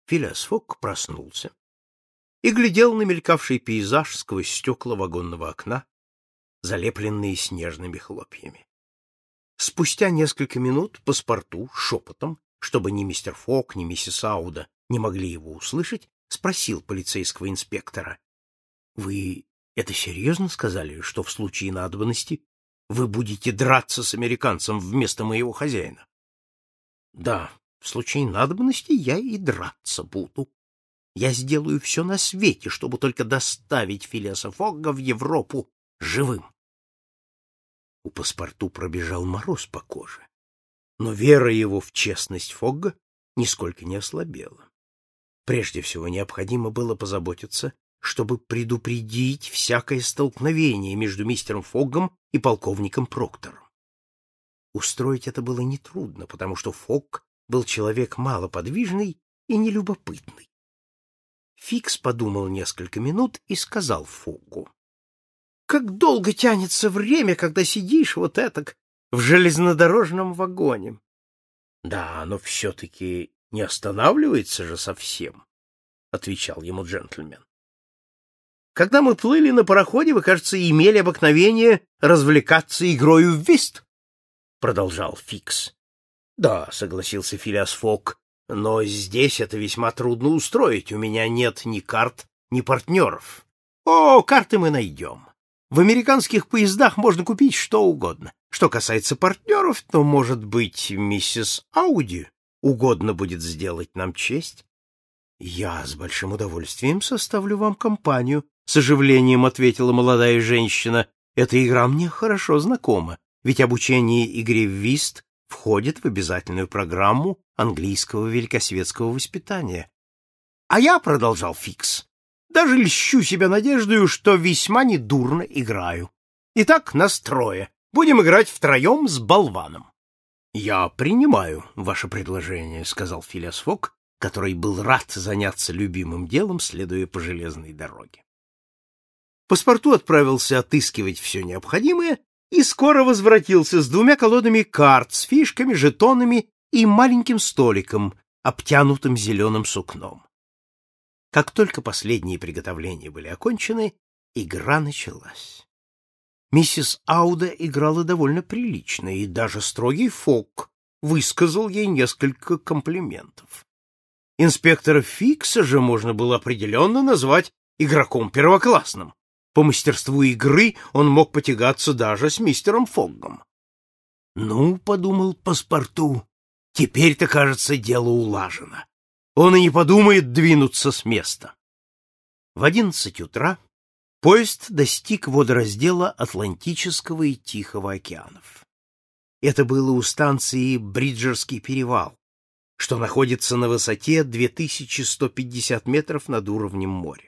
Филиас Фогг проснулся и глядел на мелькавший пейзаж сквозь стекла вагонного окна, залепленные снежными хлопьями. Спустя несколько минут паспорту шепотом, чтобы ни мистер Фогг, ни миссис Ауда не могли его услышать, спросил полицейского инспектора: «Вы это серьезно сказали, что в случае надобности вы будете драться с американцем вместо моего хозяина?» «Да, в случае надобности я и драться буду. Я сделаю все на свете, чтобы только доставить Филиаса Фогга в Европу живым». У паспорту пробежал мороз по коже, но вера его в честность Фогга нисколько не ослабела. Прежде всего необходимо было позаботиться, чтобы предупредить всякое столкновение между мистером Фоггом и полковником Проктором. Устроить это было нетрудно, потому что Фогг был человек малоподвижный и нелюбопытный. Фикс подумал несколько минут и сказал Фоггу: «Как долго тянется время, когда сидишь вот этак в железнодорожном вагоне!» «Да, но все-таки не останавливается же совсем», — отвечал ему джентльмен. «Когда мы плыли на пароходе, вы, кажется, имели обыкновение развлекаться игрою в вист», — продолжал Фикс. «Да», — согласился Филиас Фогг, — «но здесь это весьма трудно устроить. У меня нет ни карт, ни партнеров». «О, карты мы найдем. В американских поездах можно купить что угодно. Что касается партнеров, то, может быть, миссис Ауди угодно будет сделать нам честь?» «Я с большим удовольствием составлю вам компанию», — с оживлением ответила молодая женщина. «Эта игра мне хорошо знакома, ведь обучение игре в вист входит в обязательную программу английского великосветского воспитания». «А я, — продолжал Фикс, — даже льщу себя надеждою, что весьма недурно играю. Итак, нас трое. Будем играть втроем с болваном». «Я принимаю ваше предложение», — сказал Филиас Фогг, который был рад заняться любимым делом, следуя по железной дороге. Паспорту отправился отыскивать все необходимое и скоро возвратился с 2 колодами карт, с фишками, жетонами и маленьким столиком, обтянутым зеленым сукном. Как только последние приготовления были окончены, игра началась. Миссис Ауда играла довольно прилично, и даже строгий Фогг высказал ей несколько комплиментов. Инспектора Фикса же можно было определенно назвать игроком первоклассным. По мастерству игры он мог потягаться даже с мистером Фоггом. «Ну, — подумал паспорту, — теперь-то, кажется, дело улажено. Он и не подумает двинуться с места». В 11 утра поезд достиг водораздела Атлантического и Тихого океанов. Это было у станции Бриджерский перевал, что находится на высоте 2150 метров над уровнем моря.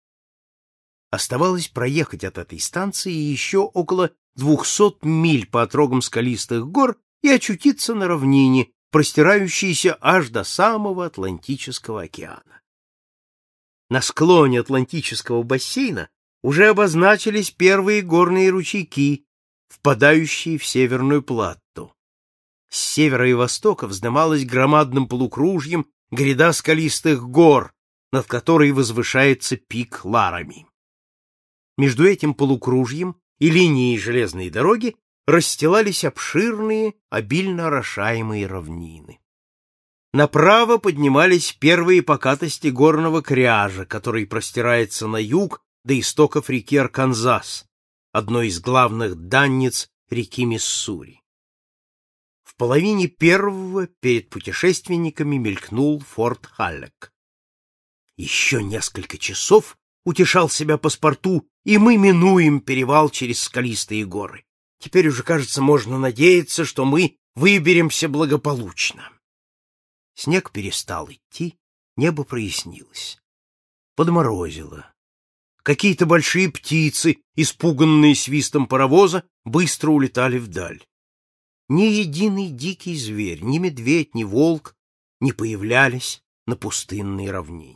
Оставалось проехать от этой станции еще около 200 миль по отрогам скалистых гор и очутиться на равнине, простирающейся аж до самого Атлантического океана. На склоне Атлантического бассейна уже обозначились первые горные ручейки, впадающие в Северную Платту. С севера и востока вздымалась громадным полукружьем гряда скалистых гор, над которой возвышается пик Ларами. Между этим полукружьем и линией железной дороги расстилались обширные, обильно орошаемые равнины. Направо поднимались первые покатости горного кряжа, который простирается на юг до истоков реки Арканзас, одной из главных данниц реки Миссури. В половине первого перед путешественниками мелькнул форт Халлек. Еще несколько часов, утешал себя паспорту, и мы минуем перевал через скалистые горы. Теперь уже, кажется, можно надеяться, что мы выберемся благополучно. Снег перестал идти, небо прояснилось. Подморозило. Какие-то большие птицы, испуганные свистом паровоза, быстро улетали вдаль. Ни единый дикий зверь, ни медведь, ни волк не появлялись на пустынной равнине.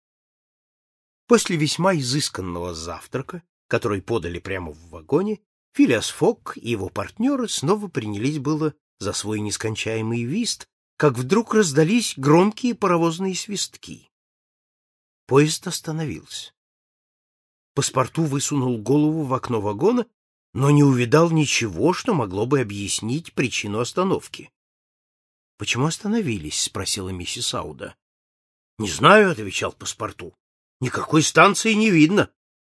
После весьма изысканного завтрака, который подали прямо в вагоне, Филиас Фогг и его партнеры снова принялись было за свой нескончаемый вист, как вдруг раздались громкие паровозные свистки. Поезд остановился. Паспорту высунул голову в окно вагона, но не увидал ничего, что могло бы объяснить причину остановки. — Почему остановились? — спросила миссис Ауда. — Не знаю, — отвечал паспорту. — Никакой станции не видно.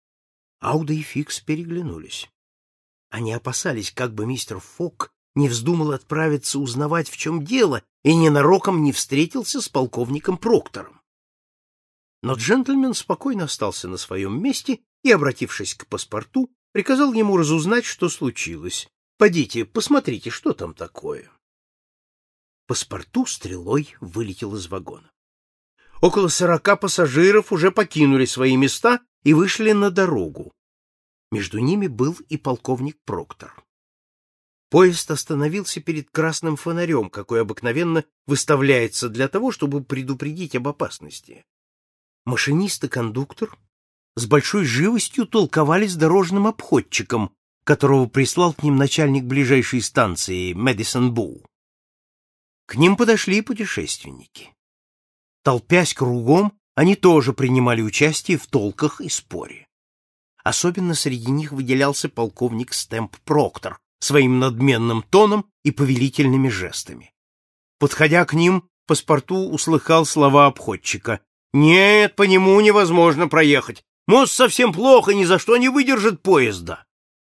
Ауда и Фикс переглянулись. Они опасались, как бы мистер Фок не вздумал отправиться узнавать, в чем дело, и ненароком не встретился с полковником Проктором. Но джентльмен спокойно остался на своем месте и, обратившись к паспорту, приказал ему разузнать, что случилось. «Подите, посмотрите, что там такое». Паспорту стрелой вылетел из вагона. Около 40 пассажиров уже покинули свои места и вышли на дорогу. Между ними был и полковник Проктор. Поезд остановился перед красным фонарем, какой обыкновенно выставляется для того, чтобы предупредить об опасности. Машинист и кондуктор с большой живостью толковали с дорожным обходчиком, которого прислал к ним начальник ближайшей станции Мэдисон-Боу. К ним подошли и путешественники. Толпясь кругом, они тоже принимали участие в толках и споре. Особенно среди них выделялся полковник Стэмп Проктор своим надменным тоном и повелительными жестами. Подходя к ним, паспорту услыхал слова обходчика: «Нет, по нему невозможно проехать. Мост совсем плохо, ни за что не выдержит поезда».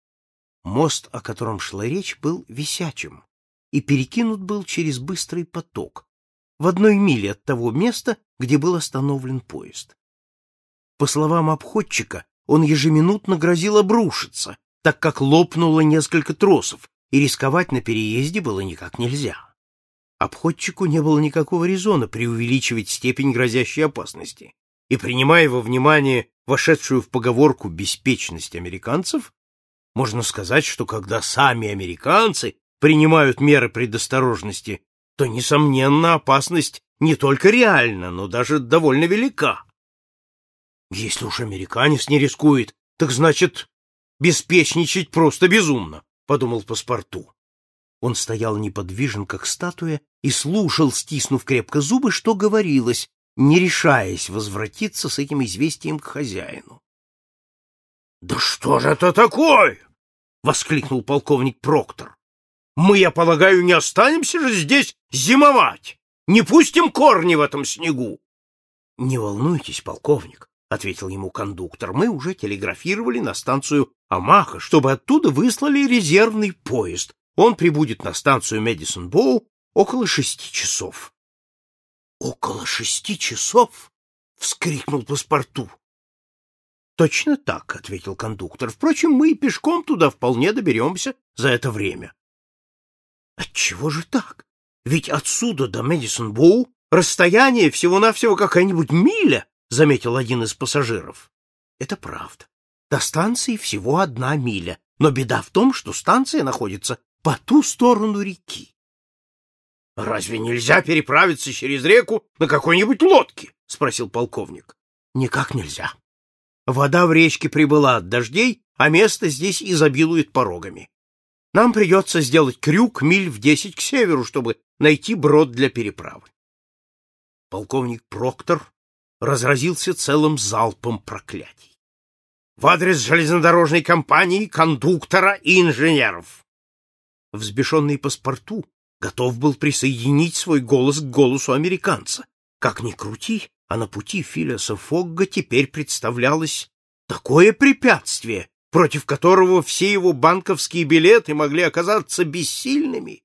Мост, о котором шла речь, был висячим и перекинут был через быстрый поток, в 1 миле от того места, где был остановлен поезд. По словам обходчика, он ежеминутно грозил обрушиться, так как лопнуло несколько тросов, и рисковать на переезде было никак нельзя. Обходчику не было никакого резона преувеличивать степень грозящей опасности, и, принимая во внимание вошедшую в поговорку беспечность американцев, можно сказать, что когда сами американцы принимают меры предосторожности, то, несомненно, опасность не только реальна, но даже довольно велика. Если уж американец не рискует, так значит, беспечничать просто безумно, — подумал паспорту. Он стоял неподвижен, как статуя, и слушал, стиснув крепко зубы, что говорилось, не решаясь возвратиться с этим известием к хозяину. — Да что же это такое? — воскликнул полковник Проктор. — Мы, я полагаю, не останемся же здесь зимовать? Не пустим корни в этом снегу? — Не волнуйтесь, полковник, — ответил ему кондуктор. — Мы уже телеграфировали на станцию Омаха, чтобы оттуда выслали резервный поезд. Он прибудет на станцию Мэдисон-Боу около 6 часов. — Около 6 часов? — вскрикнул паспорту. — Точно так, — ответил кондуктор. — Впрочем, мы и пешком туда вполне доберемся за это время. — Отчего же так? Ведь отсюда до Мэдисон-Боу расстояние всего-навсего какая-нибудь миля, — заметил один из пассажиров. — Это правда. До станции всего 1 миля, но беда в том, что станция находится по ту сторону реки. — Разве нельзя переправиться через реку на какой-нибудь лодке? — спросил полковник. — Никак нельзя. Вода в речке прибыла от дождей, а место здесь изобилует порогами. Нам придется сделать крюк миль в 10 к северу, чтобы найти брод для переправы. Полковник Проктор разразился целым залпом проклятий в адрес железнодорожной компании, кондуктора и инженеров. Взбешенный паспорту готов был присоединить свой голос к голосу американца. Как ни крути, а на пути Филиаса Фогга теперь представлялось такое препятствие, против которого все его банковские билеты могли оказаться бессильными.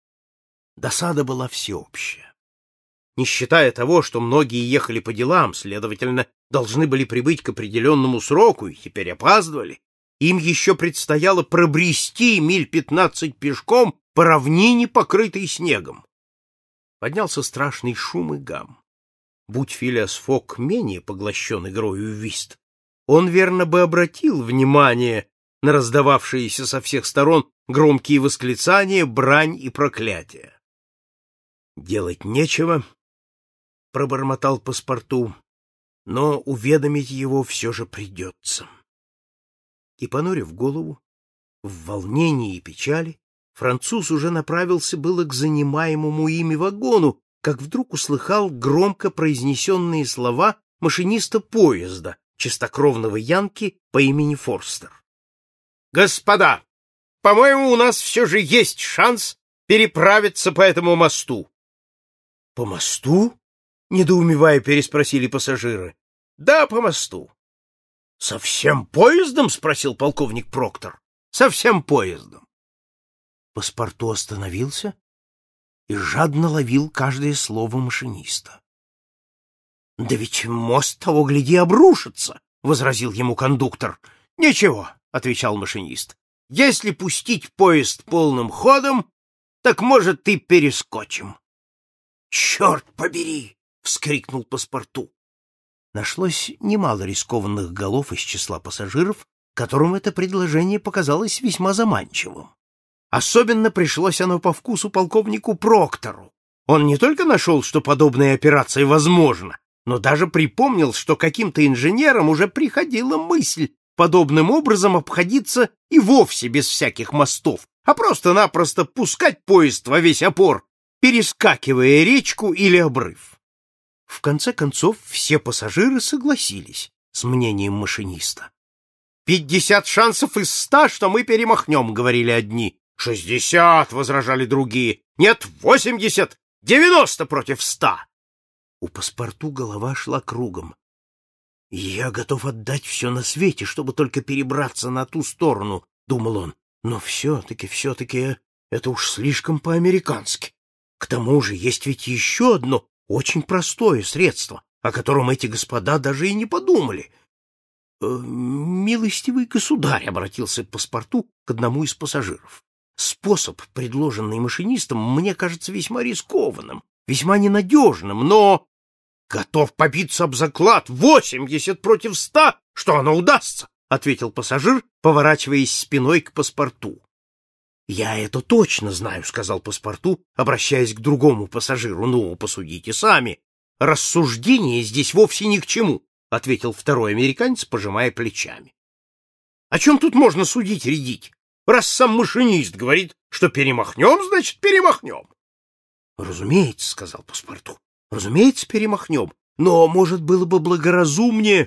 Досада была всеобщая. Не считая того, что многие ехали по делам, следовательно, должны были прибыть к определенному сроку и теперь опаздывали, им еще предстояло пробрести миль 15 пешком по равнине, покрытой снегом. Поднялся страшный шум и гам. Будь Филиас Фогг менее поглощен игрою в вист, он, верно, бы обратил внимание на раздававшиеся со всех сторон громкие восклицания, брань и проклятия. «Делать нечего», — пробормотал паспорту, — «но уведомить его все же придется». И, понурив голову, в волнении и печали, француз уже направился было к занимаемому ими вагону, как вдруг услыхал громко произнесенные слова машиниста поезда, чистокровного янки по имени Форстер. «Господа, по-моему, у нас все же есть шанс переправиться по этому мосту». «По мосту?» — недоумевая переспросили пассажиры. «Да, по мосту». «Со всем поездом?» — спросил полковник Проктор. «Со всем поездом». Паспорту остановился и жадно ловил каждое слово машиниста. «Да ведь мост, того гляди, обрушится», — возразил ему кондуктор. «Ничего», — отвечал машинист, — «если пустить поезд полным ходом, так, может, и перескочим». «Черт побери!» — вскрикнул паспорту. Нашлось немало рискованных голов из числа пассажиров, которым это предложение показалось весьма заманчивым. Особенно пришлось оно по вкусу полковнику Проктору. Он не только нашел, что подобная операция возможна, но даже припомнил, что каким-то инженерам уже приходила мысль подобным образом обходиться и вовсе без всяких мостов, а просто-напросто пускать поезд во весь опор, перескакивая речку или обрыв. В конце концов, все пассажиры согласились с мнением машиниста. 50 шансов из 100, что мы перемахнем, — говорили одни. 60, — возражали другие. Нет, 80, 90 против 100. У паспорту голова шла кругом. «Я готов отдать все на свете, чтобы только перебраться на ту сторону», — думал он. «Но все-таки, это уж слишком по-американски. К тому же есть ведь еще одно очень простое средство, о котором эти господа даже и не подумали». «Милостивый государь», — обратился паспорту к одному из пассажиров, — «способ, предложенный машинистом, мне кажется весьма рискованным, весьма ненадежным, но...» «Готов побиться об заклад 80 против 100, что оно удастся», — ответил пассажир, поворачиваясь спиной к паспорту. «Я это точно знаю», — сказал паспорту, обращаясь к другому пассажиру. «Ну, посудите сами. Рассуждение здесь вовсе ни к чему», — ответил второй американец, пожимая плечами. «О чем тут можно судить-рядить? Раз сам машинист говорит, что перемахнем, значит, перемахнем». «Разумеется», — сказал паспорту. «Разумеется, перемахнем. Но, может, было бы благоразумнее...»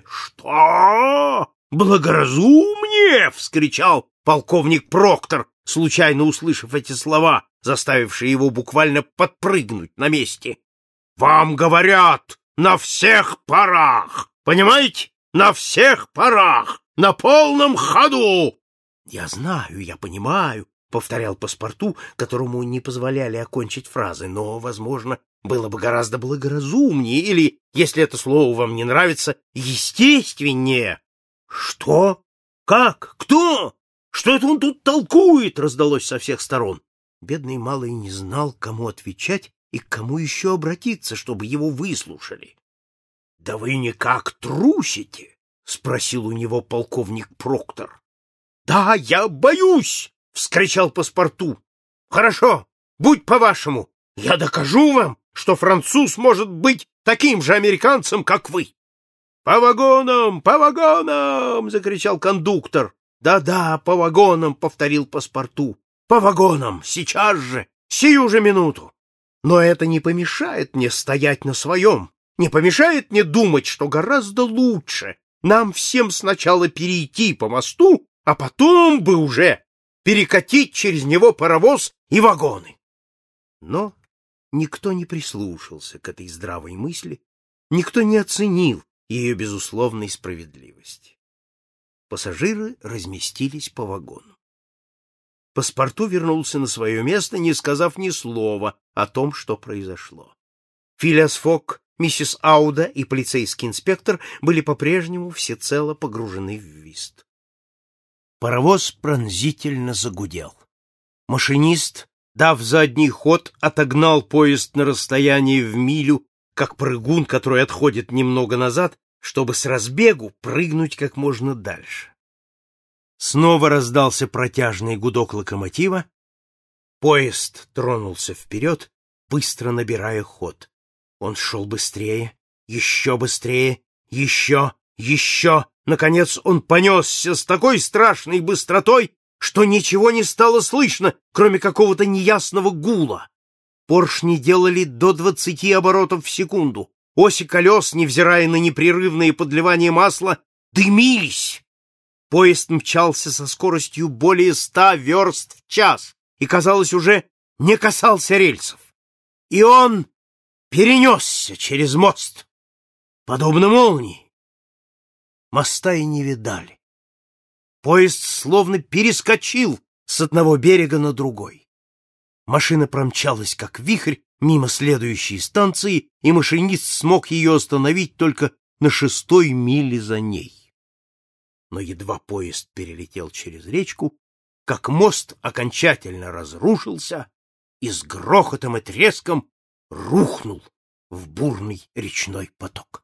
«Что? Благоразумнее?» — вскричал полковник Проктор, случайно услышав эти слова, заставившие его буквально подпрыгнуть на месте. «Вам говорят, на всех парах! Понимаете? На всех парах! На полном ходу!» «Я знаю, я понимаю», — повторял паспорту, которому не позволяли окончить фразы, «но, возможно, было бы гораздо благоразумнее или, если это слово вам не нравится, естественнее». «Что? Как? Кто? Что это он тут толкует?» — раздалось со всех сторон. Бедный малый не знал, кому отвечать и к кому еще обратиться, чтобы его выслушали. «Да вы никак трусите?» — спросил у него полковник Проктор. «Да, я боюсь!» — вскричал паспорту. «Хорошо, будь по-вашему. Я докажу вам, что француз может быть таким же американцем, как вы». «По вагонам! По вагонам!» — закричал кондуктор. «Да-да, по вагонам!» — повторил паспорту. «По вагонам! Сейчас же! Сию же минуту! Но это не помешает мне стоять на своем, не помешает мне думать, что гораздо лучше нам всем сначала перейти по мосту, а потом бы уже перекатить через него паровоз и вагоны». Но никто не прислушался к этой здравой мысли, никто не оценил ее безусловной справедливости. Пассажиры разместились по вагонам. Паспорту вернулся на свое место, не сказав ни слова о том, что произошло. Филиас Фок, миссис Ауда и полицейский инспектор были по-прежнему всецело погружены в вист. Паровоз пронзительно загудел. Машинист, дав задний ход, отогнал поезд на расстояние в милю, как прыгун, который отходит немного назад, чтобы с разбегу прыгнуть как можно дальше. Снова раздался протяжный гудок локомотива. Поезд тронулся вперед, быстро набирая ход. Он шел быстрее, еще быстрее, еще. Наконец он понесся с такой страшной быстротой, что ничего не стало слышно, кроме какого-то неясного гула. Поршни делали до 20 оборотов в секунду. Оси колес, невзирая на непрерывное подливание масла, дымились. Поезд мчался со скоростью более 100 верст в час и, казалось, уже не касался рельсов. И он перенесся через мост, подобно молнии. Моста и не видали. Поезд словно перескочил с одного берега на другой. Машина промчалась, как вихрь, мимо следующей станции, и машинист смог ее остановить только на 6-й миле за ней. Но едва поезд перелетел через речку, как мост окончательно разрушился и с грохотом и треском рухнул в бурный речной поток.